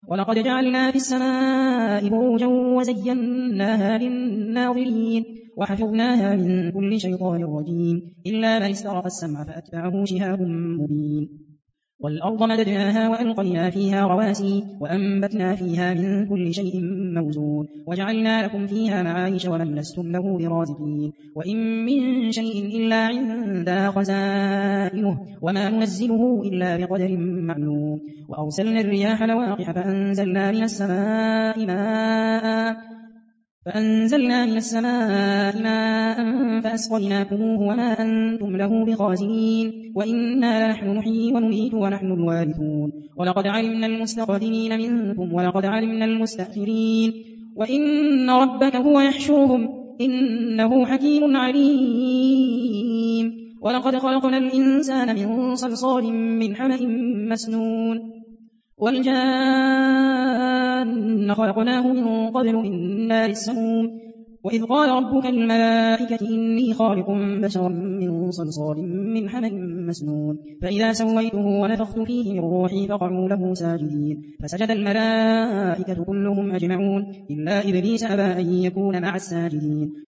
ولقد جعلنا في السماء بروجا وزيناها للناظرين وحفظناها من كل شيطان رجيم إلا من استرق السمع فأتبعه شهاب مبين والأرض مددناها وألقينا فيها رواسي وأنبتنا فيها من كل شيء موزون وجعلنا لكم فيها معايش ومن لستم له برازقين وإن من شيء إلا عندنا خزائنه وما ننزله إلا بقدر معلوم وأرسلنا الرياح لواقح فأنزلنا من السماء ماء فأسقيناكموه وما أنتم له بخازنين وإنا لنحن نحيي ونميت ونحن الوارثون ولقد علمنا المستقدمين منكم ولقد علمنا المستأخرين وإن ربك هو يحشرهم إنه حكيم عليم ولقد خلقنا الإنسان من صلصال من حمأ مسنون والجان خلقناه من قبل من نار السموم وإذ قال ربك للملائكة إني خالق بشرا من صلصال من حمأ مسنون فإذا سويته ونفخت فيه من روحي فقعوا له ساجدين فسجد الملائكة كلهم أجمعون إلا إبليس أبى أن يكون مع الساجدين